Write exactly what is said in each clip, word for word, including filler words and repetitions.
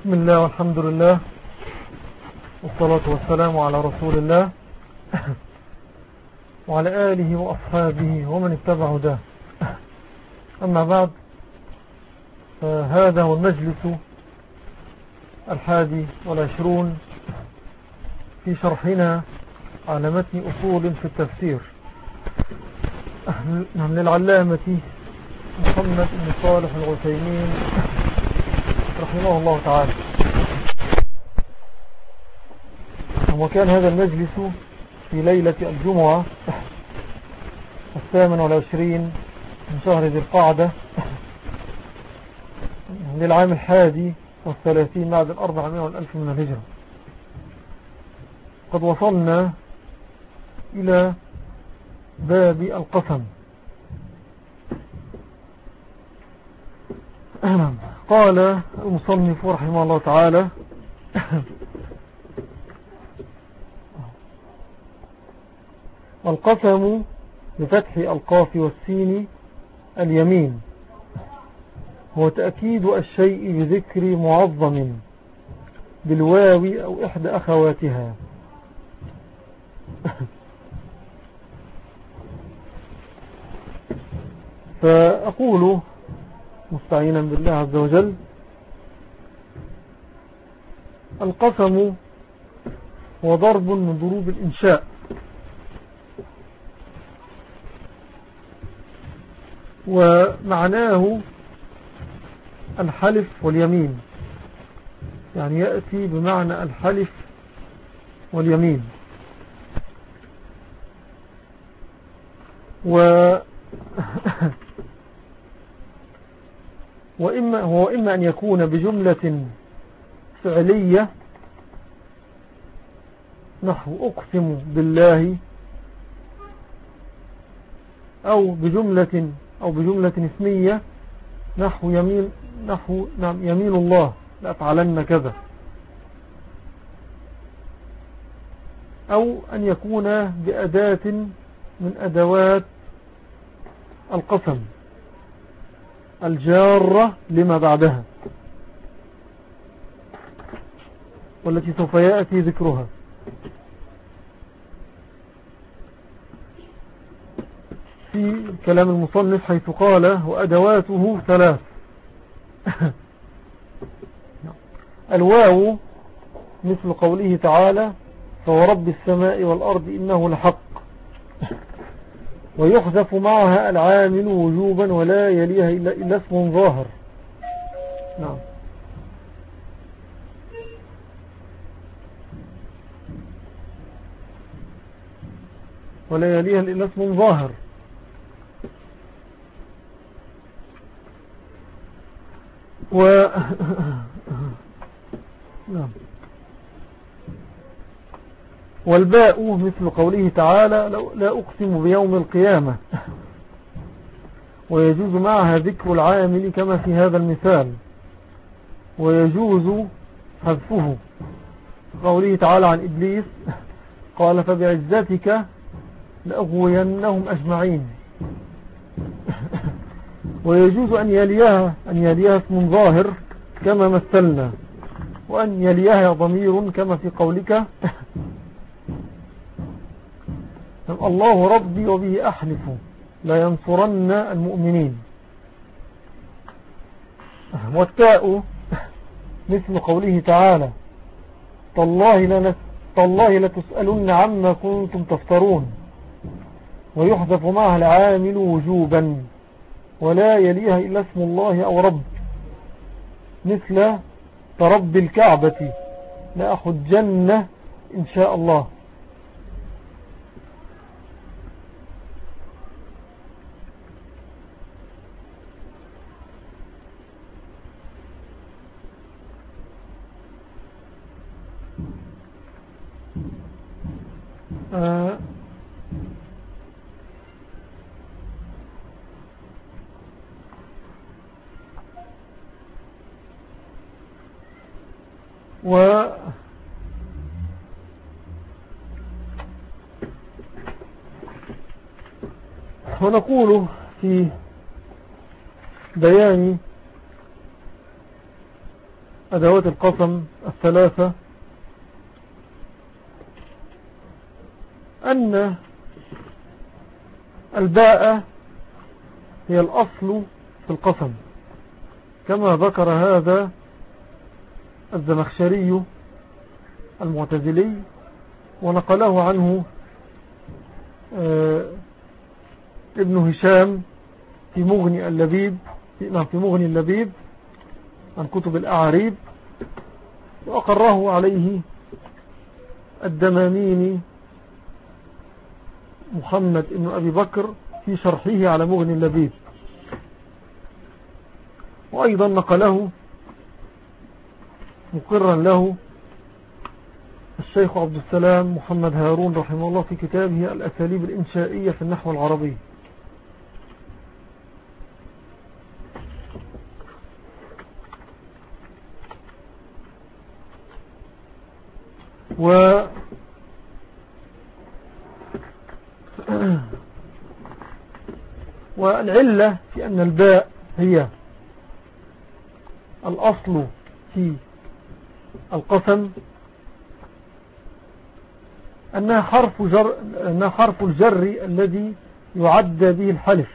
بسم الله والحمد لله والصلاة والسلام على رسول الله وعلى آله وأصحابه ومن اتبعه ده. أما بعد، هذا هو المجلس الحادي والعشرون في شرحنا على متن أصول في التفسير للعلامة محمد بن صالح العثيمين رحمه الله تعالى. وكان هذا المجلس في ليلة الجمعة الثامن والعشرين من شهر ذي القعدة للعام الحادي والثلاثين بعد الأربعمائة والألف من الهجرة. قد وصلنا إلى باب القسم. قال المصنف رحمه الله تعالى: والقسم بفتح القاف والسين اليمين، هو تأكيد الشيء بذكر معظم بالواو أو إحدى أخواتها. فأقول مستعينا بالله عز وجل: القسم هو ضرب من ضروب الإنشاء، ومعناه الحلف واليمين، يعني يأتي بمعنى الحلف واليمين. و وإما هو إما أن يكون بجملة فعلية نحو أقسم بالله، أو بجملة أو بجملة اسمية نحو يمين نحو نعم يمين الله لأفعلن كذا، أو أن يكون بأداة من أدوات القسم الجارة لما بعدها، والتي سوف يأتي ذكرها. في كلام المصنف حيث قال: وأدواته ثلاث. الواو مثل قوله تعالى: فورب السماء والأرض إنه لحق، ويحذف معها العامل وجوبا ولا يليها إلا اسم ظاهر. نعم. ولا يليها إلا اسم ظاهر. و نعم. والباء مثل قوله تعالى: لا أقسم بيوم القيامة، ويجوز معها ذكر العامل كما في هذا المثال، ويجوز حذفه قوله تعالى عن إبليس: قال فبعزتك لأغوينهم أجمعين. ويجوز أن يليها أن يليها اسم ظاهر كما مثلنا، وأن يليها ضمير كما في قولك: الله ربي وبه أحلف لا ينصرن المؤمنين. والتاء مثل قوله تعالى: تالله تالله لتسألن عما كنتم تفترون، ويحذف معها العامل وجوبا ولا يليها إلا اسم الله أو رب، مثل ترب الكعبة لأحجن إن شاء الله. آه و ونقول في بيان أدوات القسم الثلاثة أن الباء هي الأصل في القسم، كما ذكر هذا الزمخشري المعتزلي ونقله عنه ابن هشام في مغني اللبيب في مغني اللبيب عن كتب الأعاريب، وأقره عليه الدماميني محمد ابن أبي بكر في شرحه على مغني اللبيب. وأيضا نقله مقرا له الشيخ عبد السلام محمد هارون رحمه الله في كتابه الأساليب الإنشائية في النحو العربي. و والعلة في أن الباء هي الأصل في القسم أنها حرف, جر أنها حرف الجر الذي يعد به الحلف،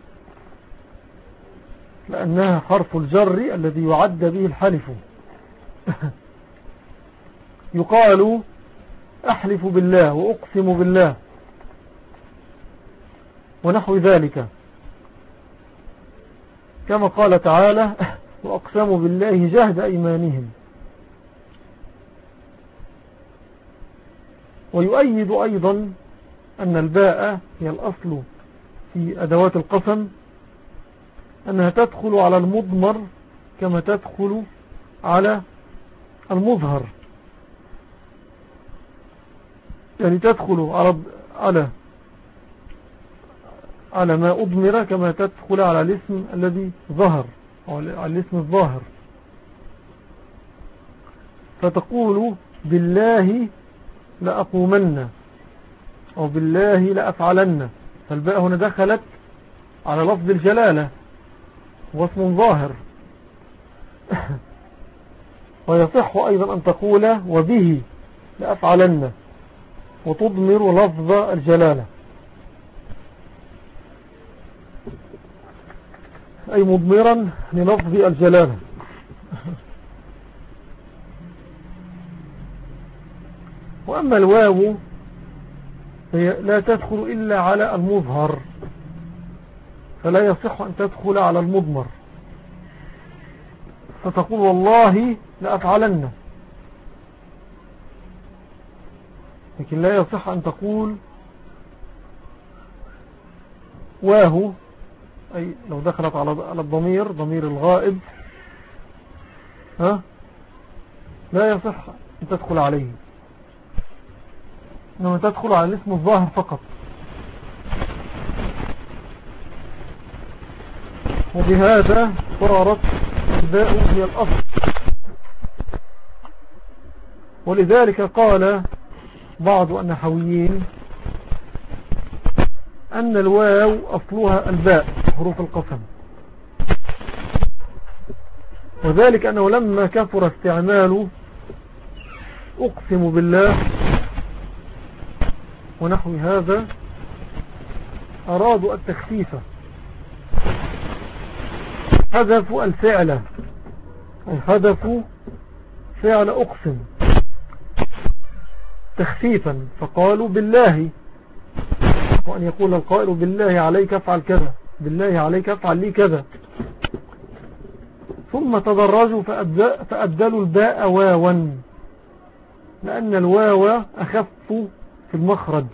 لأنها حرف الجر الذي يعد به الحلف. يقال أحلف بالله وأقسم بالله ونحو ذلك، كما قال تعالى وأقسموا بالله جهد أيمانهم. ويؤيد أيضا أن الباء هي الأصل في أدوات القسم أنها تدخل على المضمر كما تدخل على المظهر، يعني تدخل على على على ما أضمر كما تدخل على الاسم الذي ظهر أو على الاسم الظاهر. فتقول بالله لأقومن أو بالله لأفعلن، فالباء هنا دخلت على لفظ الجلالة واسم ظاهر. ويصح أيضا أن تقول وبه لأفعلن وتضمر لفظ الجلالة، أي مضمرا للفظ الجلالة. وأما الواو هي لا تدخل إلا على المظهر، فلا يصح أن تدخل على المضمر، فتقول والله لأفعلن، لكن لا يصح أن تقول واه، أي لو دخلت على الضمير ضمير الغائب ها لا يصح أن تدخل عليه، إنما تدخل على الاسم الظاهر فقط. وبهذا صارت الباء هي الأصل. ولذلك قال بعض النحويين أن الواو أصلها الباء حروف القسم، وذلك أنه لما كثر استعمال أقسم بالله ونحو هذا أرادوا التخفيف، حذفوا الفعل أي حذفوا فعل أقسم تخفيفا، فقالوا بالله، وأن يقول القائل بالله عليك افعل كذا، بالله عليك افعل لي كذا. ثم تدرجوا فأبدلوا الباء واوا، لأن الواو أخف في المخرج،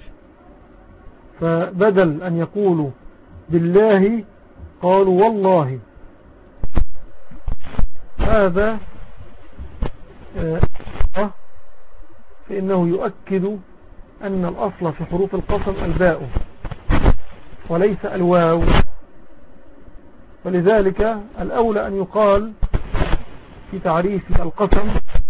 فبدل أن يقولوا بالله قالوا والله. هذا فإنه يؤكد أن الأصل في حروف القسم الباء وليس الواو، ولذلك الأولى أن يقال في تعريف القسم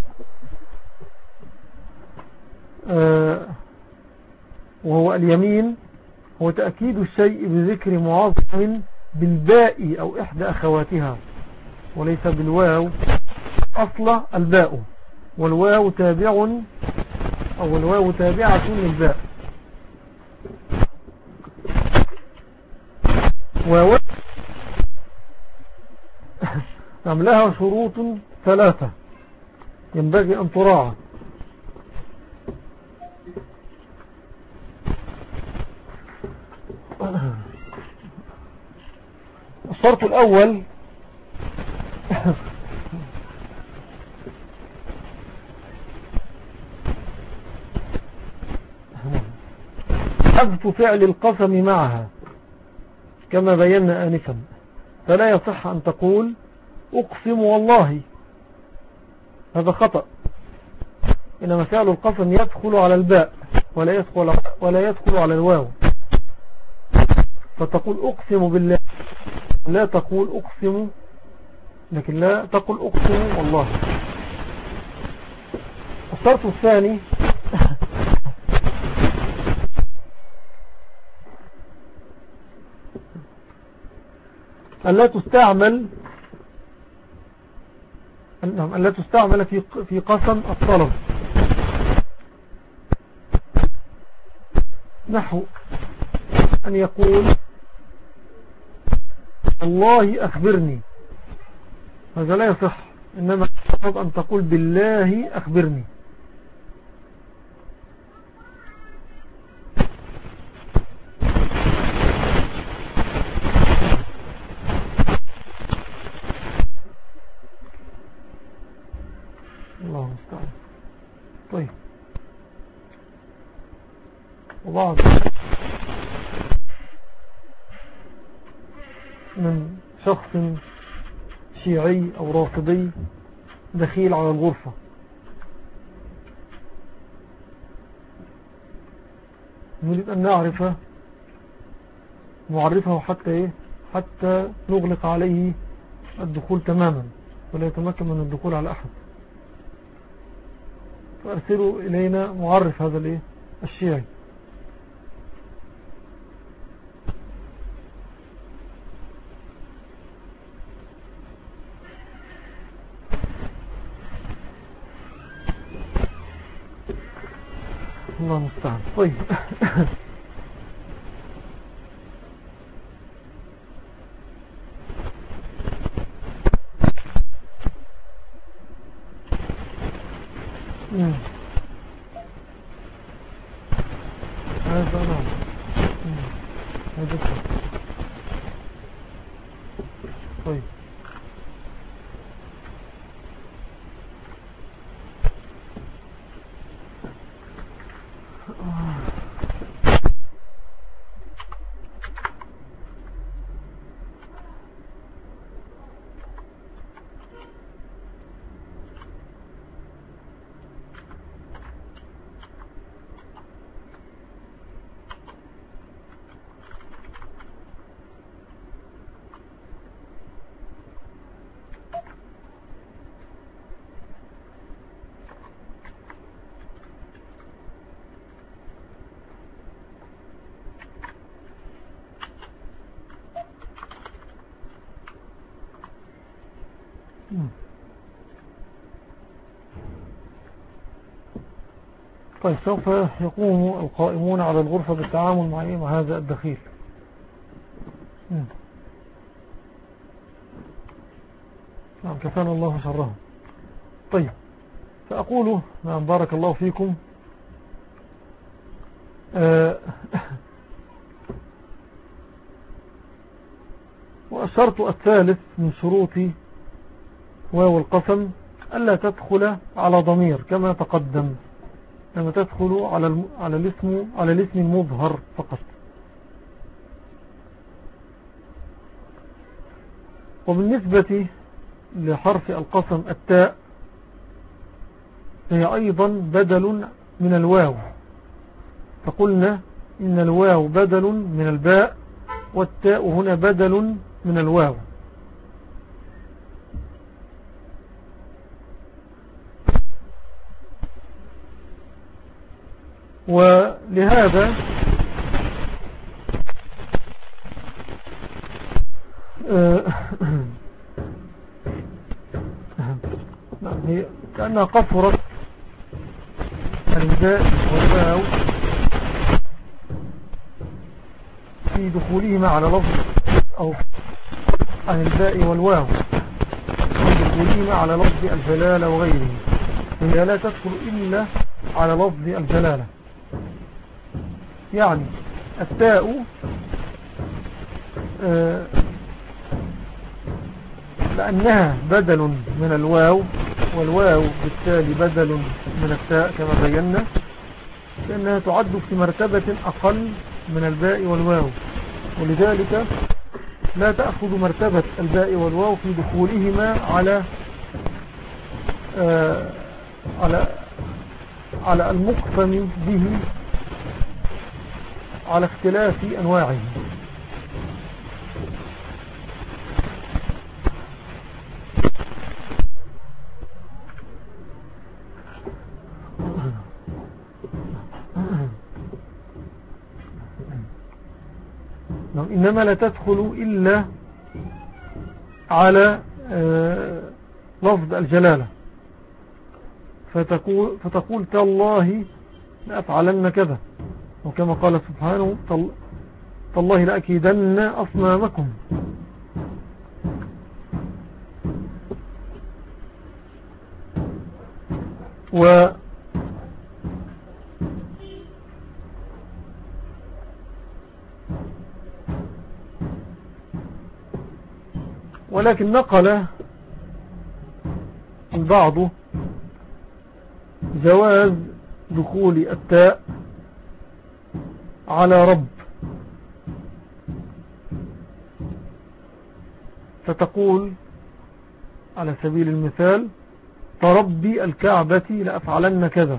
وهو اليمين هو تأكيد الشيء بذكر معظم بالباء أو إحدى أخواتها وليس بالواو أصل الباء، والواو تابع أو الواو تابعة للباء. واو نعم لها شروط ثلاثة ينبغي أن تراعى. الشرط الأول حذف فعل القسم معها كما بينا آنفا، فلا يصح أن تقول أقسم والله، هذا خطأ، إنما فعل القسم يدخل على الباء ولا يدخل, ولا يدخل على الواو، فتقول أقسم بالله، لا تقول أقسم، لكن لا تقول أقسم والله. الشرط الثاني ألا تستعمل ألا تستعمل في في قسم الطلب، نحو أن يقول الله أخبرني، هذا لا يصح، إنما يجب أن تقول بالله أخبرني. الله المستعان. طيب، وبعض من شخص شيعي أو رافضي دخيل على الغرفة، نريد أن نعرف نعرفه حتى إيه حتى نغلق عليه الدخول تماما ولا يتمكن من الدخول على أحد، فأرسلوا إلينا معرف هذا الإيه الشيعي. الله المستعان. طيب هذا نعم هذا طيب طيب سوف يقوم القائمون على الغرفة بالتعامل مع مع هذا الدخيل. نعم كفانا الله شرهم. طيب فأقول نعم بارك الله فيكم. آه والشرط الثالث من شروط واو القسم ألا تدخل على ضمير كما تقدم، لما تدخل على على الاسم على الاسم المظهر فقط. وبالنسبة لحرف القسم التاء هي أيضا بدل من الواو، فقلنا إن الواو بدل من الباء والتاء هنا بدل من الواو. ولهذا كأنها قصرت الباء والواو في دخولهما على لفظ، أو عن الباء والواو في دخولهما على لفظ الجلالة وغيره، وهي لا تدخل إلا على لفظ الجلالة. يعني التاء آه لأنها بدل من الواو، والواو بالتالي بدل من التاء كما بينا، لأنها تعد في مرتبة أقل من الباء والواو، ولذلك لا تأخذ مرتبة الباء والواو في دخولهما على آه على على المقسم به على اختلاف أنواعه. إنما لا تدخل إلا على آه لفظ الجلالة، فتقول, فتقول تالله لأفعلن كذا، وكما قال سبحانه تالله لأكيدن أصنامكم. و ولكن نقل البعض جواز دخول التاء على رب، فتقول على سبيل المثال تربي الكعبة لأفعلن كذا،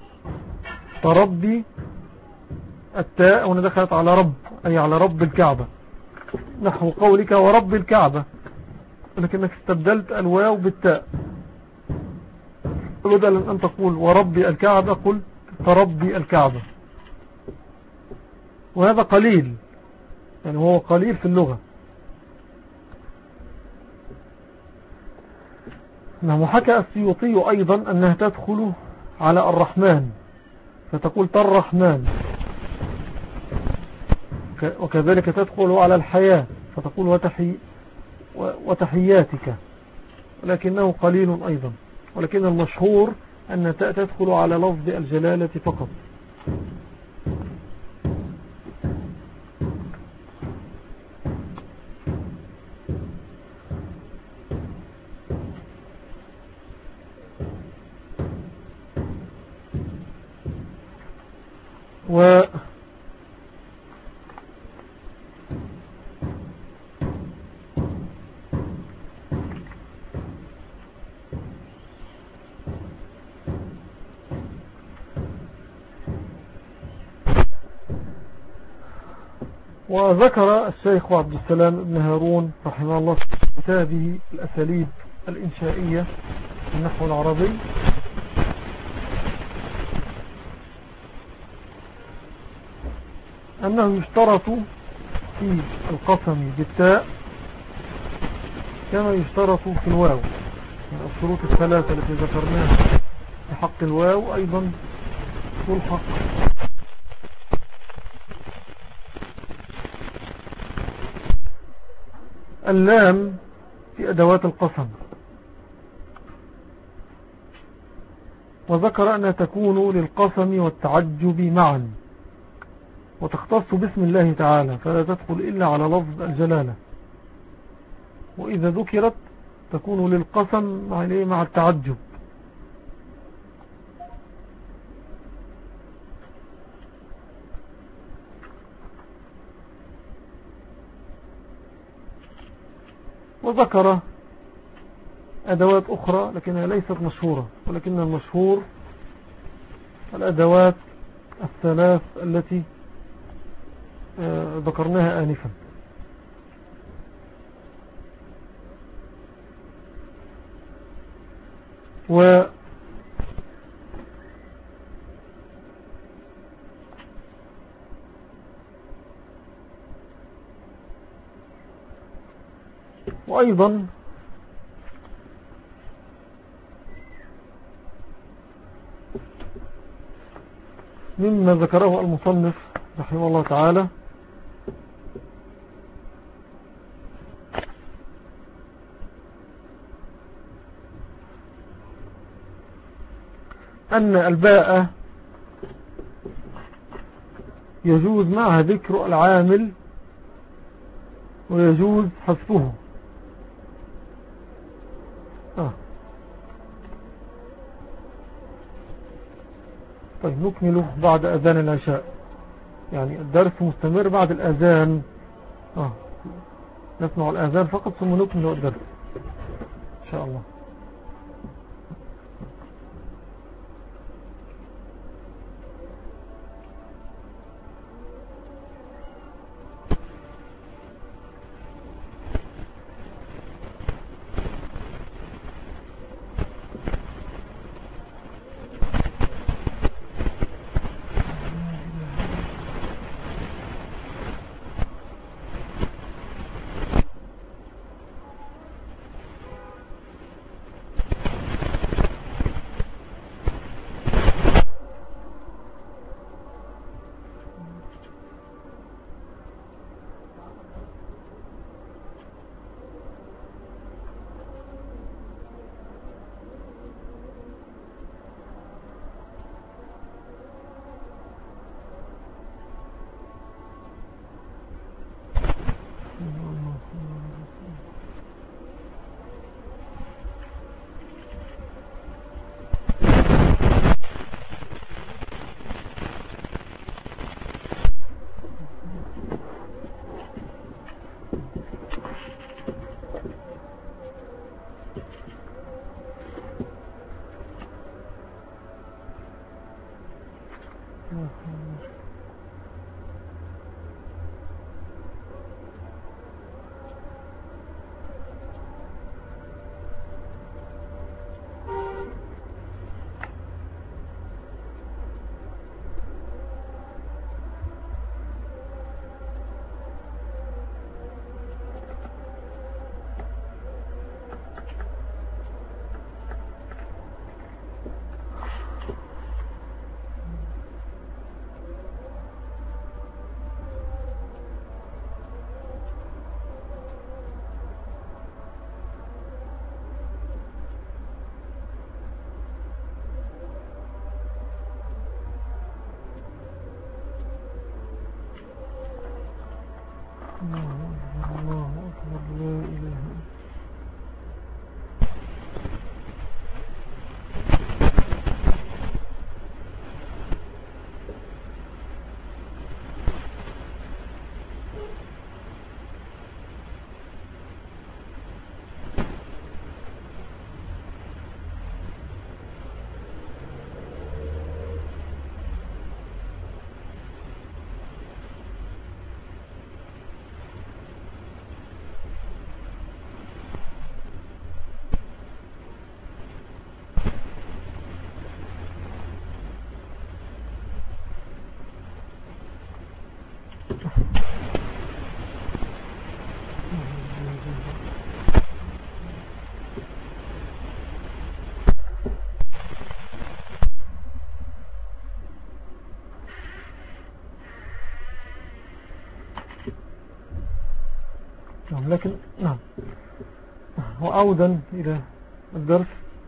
تربي التاء هنا دخلت على رب، أي على رب الكعبة، نحو قولك ورب الكعبة، لكنك استبدلت الواو بالتاء، بدل أن تقول وربي الكعبة قل تربي الكعبة. وهذا قليل، يعني هو قليل في اللغة. نعم. وحكى السيوطي أيضا أنها تدخل على الرحمن، فتقول ترحمن، وكذلك تدخل على الحياة، فتقول وتحي وتحياتك، ولكنه قليل أيضا. ولكن المشهور أن تدخل على لفظ الجلالة فقط. و وذكر الشيخ عبد السلام بن هارون رحمه الله في كتابه الأساليب الإنشائية في النحو العربي أنه يشترط في القسم بالتاء كما يشترط في الواو، يعني الشروط الثلاثة التي ذكرناها في حق الواو أيضا تلحق اللام في أدوات القسم. وذكر أنها تكون للقسم والتعجب معا، وتختص باسم الله تعالى، فلا تدخل إلا على لفظ الجلالة. وإذا ذكرت تكون للقسم مع التعجب. وذكر أدوات أخرى لكنها ليست مشهورة، ولكن المشهور الأدوات الثلاث التي ذكرناها آنفا. و وأيضا مما ذكره المصنف رحمه الله تعالى أن الباء يجوز معها ذكر العامل ويجوز حذفه. آه. طيب نكمل بعد أذان العشاء، يعني الدرس مستمر بعد الأذان. آه. نسمع الأذان فقط ثم نكمل الدرس إن شاء الله. لكن نعم، وعودا إلى الدرس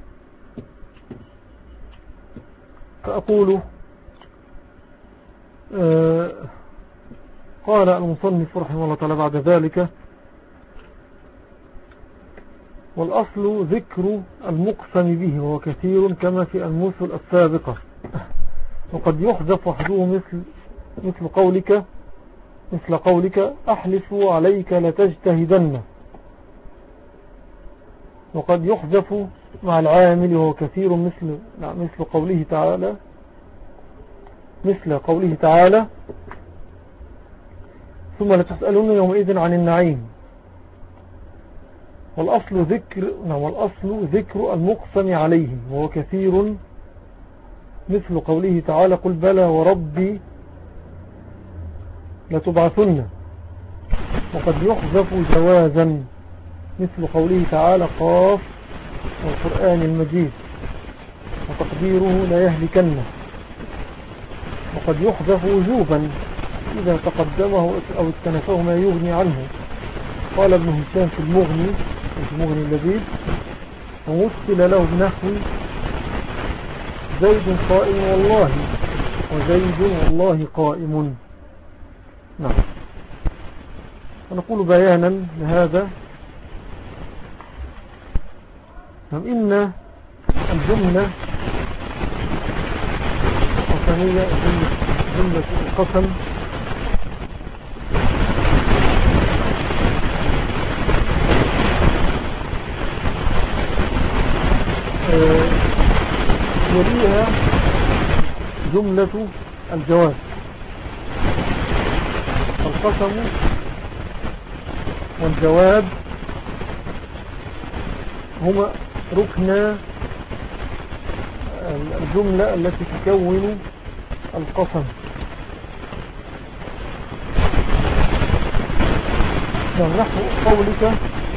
فأقول آه قال المصنف رحمه الله تعالى بعد ذلك: والأصل ذكر المقسم به وهو كثير كما في المثل السابقة، وقد يحذف وحده مثل مثل قولك مثل قولك أحلف عليك لتجتهدن، وقد يحذف مع العامل وهو كثير مثل مثل قوله تعالى مثل قوله تعالى ثم لتسألون يومئذ عن النعيم. والأصل ذكر والأصل ذكر المقسم عليه وهو كثير مثل قوله تعالى: قل بلى وربي لتبعثن. وقد يحذف جوازا مثل قوله تعالى: قاف والقرآن المجيد، وتقديره لا يهلكن. وقد يحذف وجوبا إذا تقدمه أو اكتنفه ما يغني عنه. قال ابن هشام في المغني في المغني اللذيذ: ومثل له بنحو زيد قائم والله، وزيد والله قائم. نعم. ونقول بيانا لهذا: نعم، إن الجملة القسمية جملة القسم يليها جملة الجواز. القسم والجواب هما ركن الجملة التي تكون القسم. نحو قولك: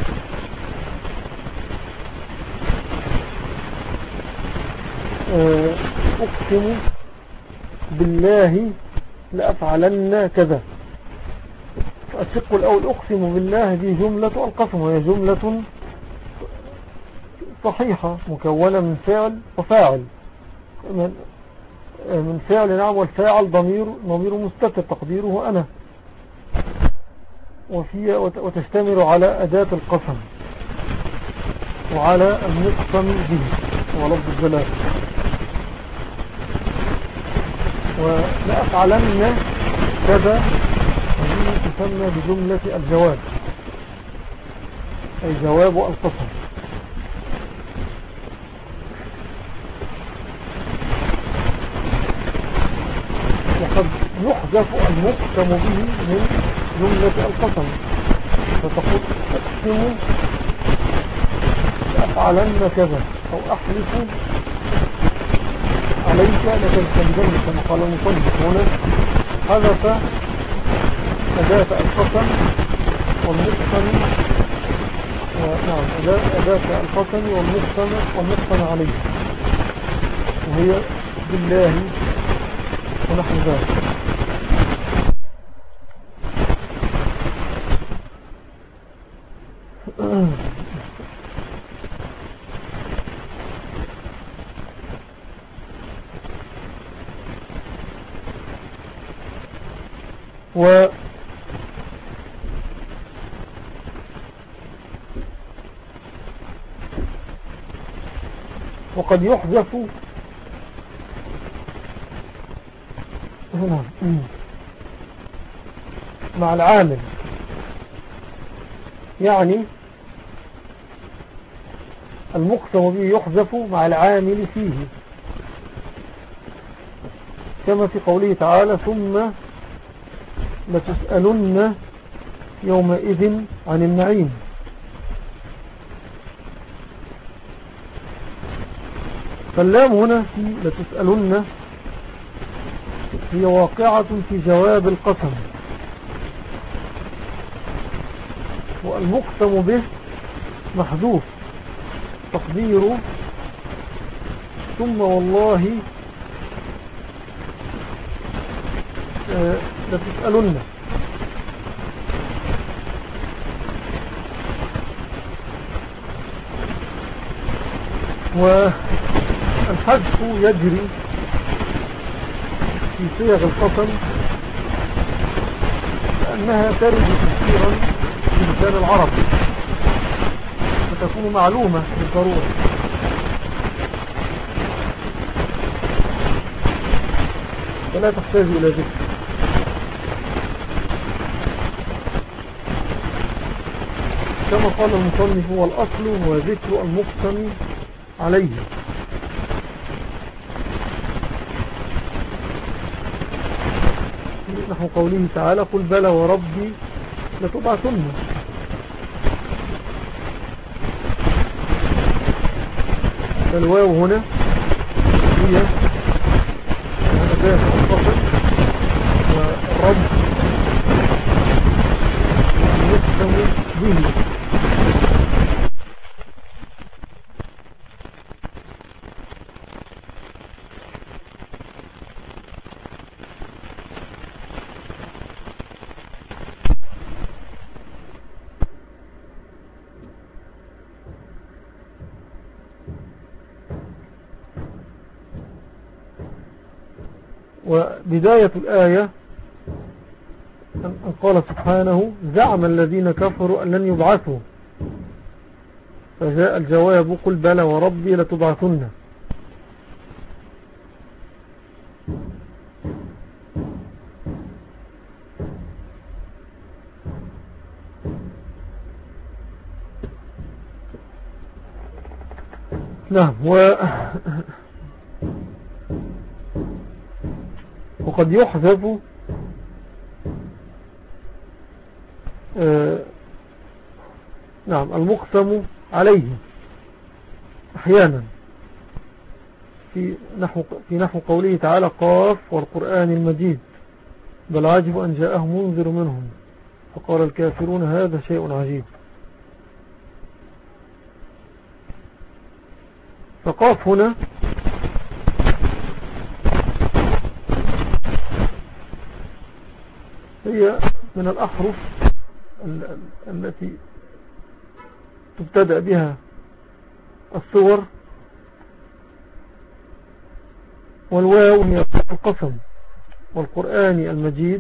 أقسم بالله لأفعلن كذا. الشق الأول أقسم بالله دي جملة القسم، وهي جملة صحيحة مكونة من فعل وفاعل، من فعل نعم، والفاعل ضمير ضمير مستتر تقديره أنا، وفي وتشتمل على أداة القسم وعلى المقسم به ولفظ الجلال. ولأفعلن كذا هذه تسمى بجملة الجواب، أي جواب القسم. وقد يحذف المقسم به من جملة القسم، فتقول: أقسم لأفعلن كذا، أو أحلف عليك لتجتنبن، كما قال المصنف هنا حذف أداة القسم والمقسم، نعم أداة القسم والمقسم والمقسم عليه، وهي بالله ونحن ذلك. و وقد يحذف هنا مع العامل، يعني المقسم به يحذف مع العامل فيه، كما في قوله تعالى: ثم لتسألن يومئذ عن النعيم. فاللام هنا في لتسألن هي واقعة في جواب القسم، والمقسم به محذوف تقديره: ثم والله آه لتسألن. والحذف يجري في صيغ القسم لأنها ترد كثيرا في لسان العرب، فتكون معلومة بالضرورة. فلا تحتاج إلى ذكر. كما قال المصنف: هو الأصل هو ذكر المقسم عليه. نحو قوله تعالى: قل بلى وربي لتبعثن. فالواو هنا هي أداة القسم، والرب يقسم به. وبداية الآية أن قال سبحانه زعم الذين كفروا أن لن يبعثوا، فجاء الجواب قل بلى وربي لتبعثن. نعم. و وقد يحذف آه نعم المقسم عليه أحيانا في نحو, في نحو قوله تعالى قاف والقرآن المجيد بل عجب أن جاءهم منذر منهم فقال الكافرون هذا شيء عجيب. فقاف هنا هي من الأحرف التي تبتدأ بها الصور، والواو هي القسم والقرآن المجيد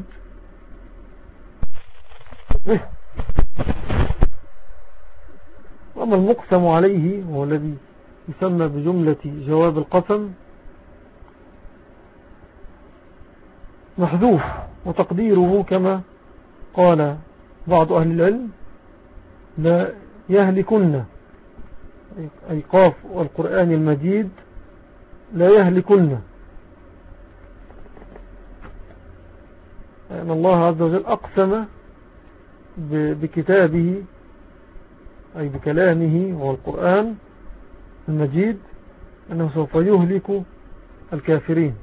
وأما المقسم عليه هو الذي يسمى بجملة جواب القسم محذوف، وتقديره كما قال بعض أهل العلم لا يهلكن، أي قاف والقرآن المجيد لا يهلكن، لأن الله عز وجل أقسم بكتابه أي بكلامه والقرآن المجيد أنه سوف يهلك الكافرين.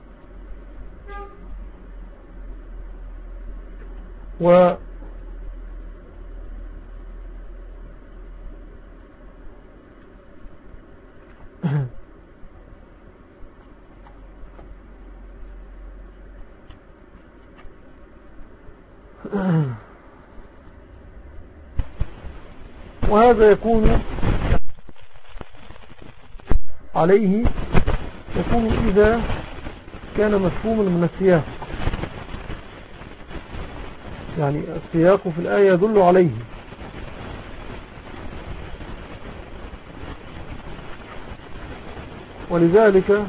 و وهذا يكون عليه يكون إذا كان مفهوما من السياق، يعني السياق في الآية يدل عليه، ولذلك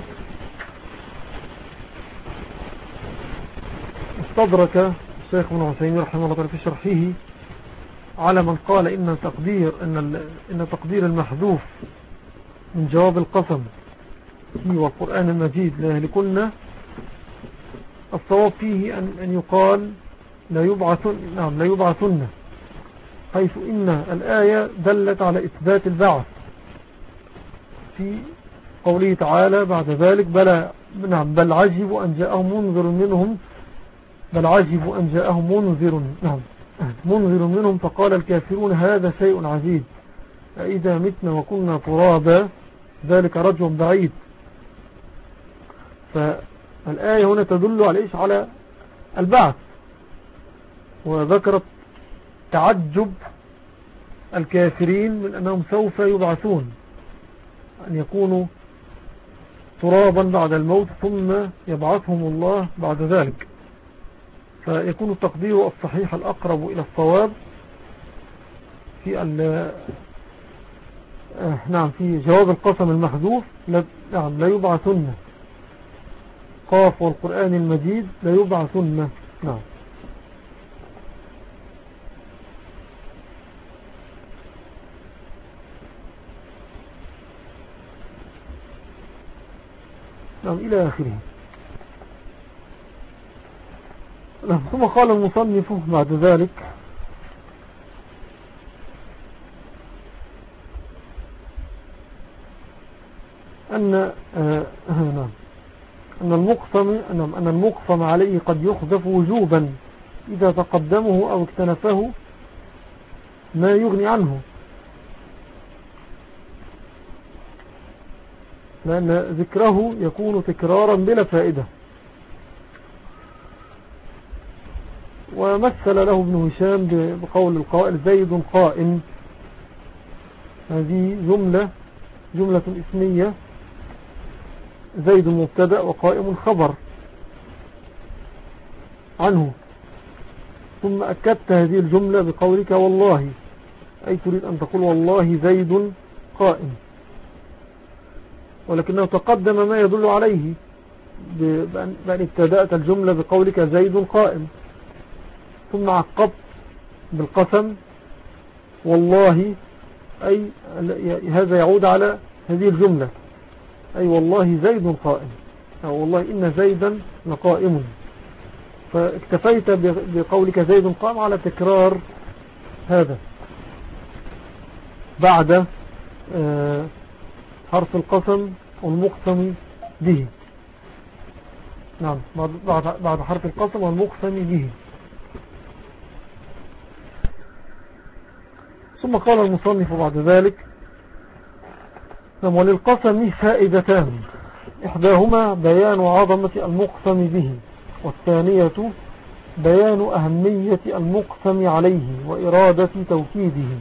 استدرك الشيخ ابن عثيمين رحمه الله في شرحه على من قال إن تقدير إن إن تقدير المحذوف من جواب القسم في والقرآن المجيد لا يهلكن، الصواب فيه أن أن يقال لا يبعثن، نعم لا يبعثن، حيث إن الآية دلت على إثبات البعث في قوله تعالى بعد ذلك بل نعم بل عجبوا أن جاءهم منذر منهم بل عجبوا أن جاءهم منذر نعم منذر منهم فقال الكافرون هذا شيء عجيب أإذا متنا وكنا ترابا ذلك رجل بعيد. فالآية هنا تدل على إيش؟ على البعث، وذكرت تعجب الكافرين من أنهم سوف يبعثون، أن يكونوا ترابا بعد الموت ثم يبعثهم الله بعد ذلك. فيكون التقدير الصحيح الأقرب إلى الصواب في آه نعم في جواب القسم المحذوف لا, نعم لا يبعثن، قاف والقرآن المجيد لا يبعثن. نعم. نعم إلى آخره. ثم قال المصنف بعد ذلك أن آه نعم أن المقسم أن المقسم عليه قد يخذف وجوبا إذا تقدمه أو اكتنفه ما يغني عنه، لأن ذكره يكون تكرارا بلا فائدة. ومثل له ابن هشام بقول القائل زيد قائم، هذه جملة جملة اسمية، زيد مبتدأ وقائم خبر، عنه. ثم أكدت هذه الجملة بقولك والله، أي تريد أن تقول والله زيد قائم، ولكنه تقدم ما يدل عليه بأن ابتدأت الجملة بقولك زيد قائم، ثم عقبت بالقسم والله، أي هذا يعود على هذه الجملة، أي والله زيد قائم، أو والله إن زيدا لقائم. فاكتفيت بقولك زيد قائم على تكرار هذا بعد حرف القسم والمقسم به. نعم، بعد حرف القسم والمقسم به. ثم قال المصنف بعد ذلك: وللقسم فائدتان، إحداهما بيان عظمة المقسم به، والثانية بيان أهمية المقسم عليه وإرادة توكيده.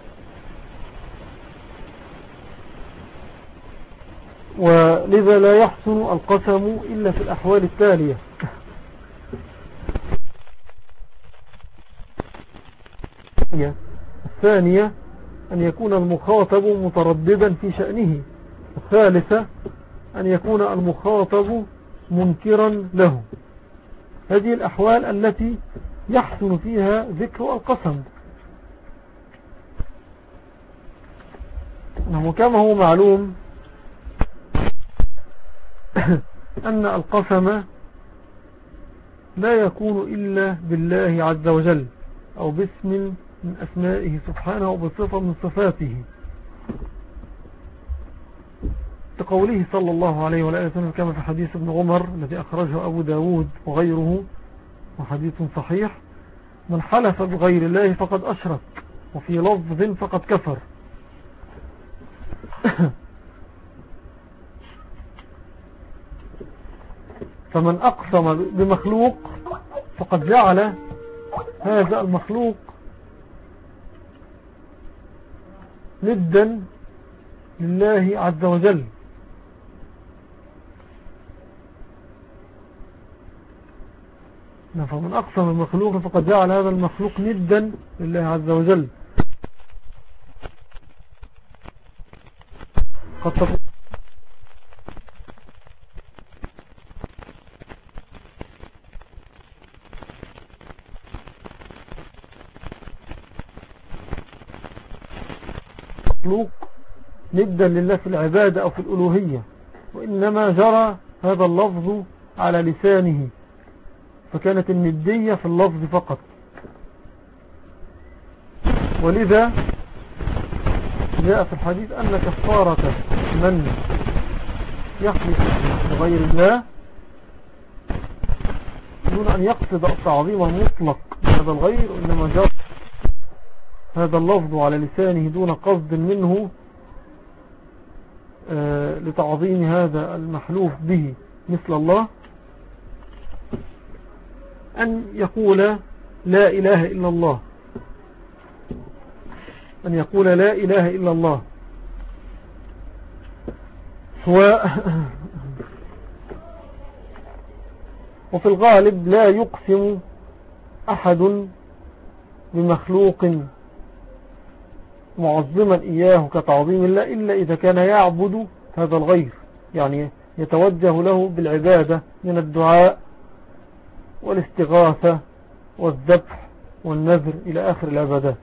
ولذا لا يحسن القسم إلا في الأحوال التالية: الثانية أن يكون المخاطب مترددا في شأنه، الثالثة أن يكون المخاطب منكرا له. هذه الأحوال التي يحسن فيها ذكر القسم. وكما هو معلوم أن القسم لا يكون إلا بالله عز وجل، أو باسم من أسمائه سبحانه وبصفة من صفاته، كقوله صلى الله عليه وآله وسلم كما في حديث ابن عمر الذي أخرجه أبو داود وغيره وحديث صحيح: من حلف بغير الله فقد أشرك، وفي لفظ فقد كفر. فمن أقسم بمخلوق فقد جعل هذا المخلوق ندا لله عز وجل. فمن أقسم بمخلوق فقد جعل هذا المخلوق ندا لله عز وجل. قد تقول مخلوق ندا لله في العبادة أو في الألوهية، وإنما جرى هذا اللفظ على لسانه، فكانت الندية في اللفظ فقط. ولذا جاء في الحديث أن كفارة من يحلف بغير الله دون أن يقصد التعظيم المطلق هذا الغير، وإنما جرى هذا اللفظ على لسانه دون قصد منه آه لتعظيم هذا المحلوف به مثل الله، أن يقول لا إله إلا الله، أن يقول لا إله إلا الله. و وفي الغالب لا يقسم أحد بمخلوق معظما إياه كتعظيم الله إلا إذا كان يعبد هذا الغير، يعني يتوجه له بالعبادة من الدعاء والاستغاثة والذبح والنذر إلى آخر العبادات.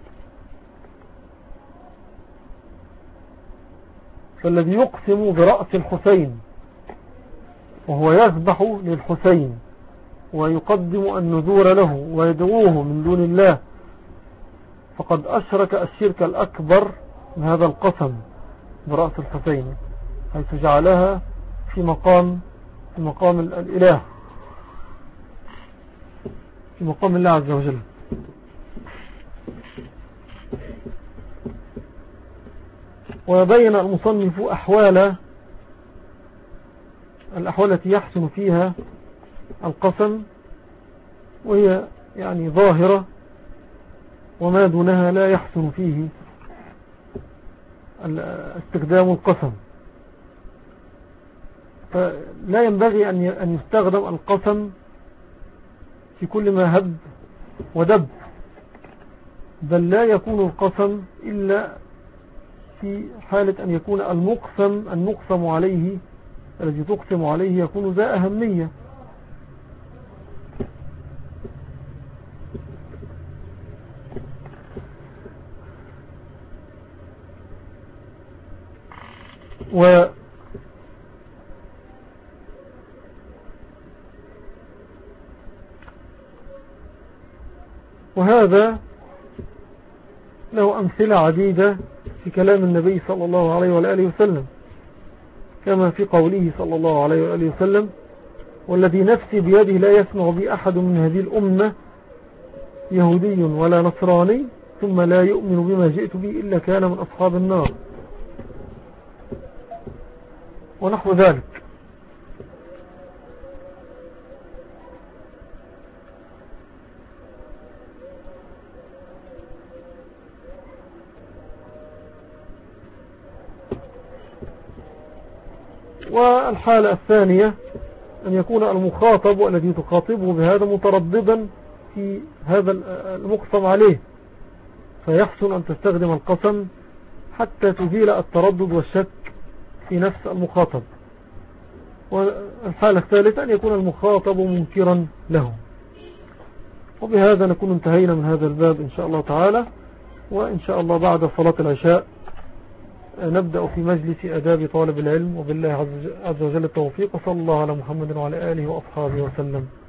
فالذي يقسم برأس الحسين وهو يذبح للحسين ويقدم النذور له ويدعوه من دون الله فقد أشرك الشرك الأكبر من هذا القسم برأس الحسين، حيث جعلها في مقام في مقام الإله، في مقام الله عز وجل. وبين المصنف أحوال الأحوال التي يحسن فيها القسم، وهي يعني ظاهرة، وما دونها لا يحسن فيه استخدام القسم. فلا ينبغي أن يستخدم القسم في كل ما هب ودب، بل لا يكون القسم إلا في حالة أن يكون المقسم المقسم عليه الذي تقسم عليه يكون ذا أهمية. و وهذا له أمثلة عديدة في كلام النبي صلى الله عليه وآله وسلم، كما في قوله صلى الله عليه وآله وسلم: والذي نفسي بيده لا يسمع بي أحد من هذه الأمة يهودي ولا نصراني ثم لا يؤمن بما جئت به إلا كان من أصحاب النار، ونحو ذلك. والحالة الثانية أن يكون المخاطب والذي تخاطبه بهذا مترددا في هذا المقسم عليه، فيحسن أن تستخدم القسم حتى تزيل التردد والشك في نفس المخاطب. والحالة الثالثة أن يكون المخاطب منكرا له. وبهذا نكون انتهينا من هذا الباب إن شاء الله تعالى، وإن شاء الله بعد صلاة العشاء نبدأ في مجلس أداب طالب العلم، وبالله عز وجل التوفيق، وصلى الله على محمد وعلى آله وأصحابه وسلم.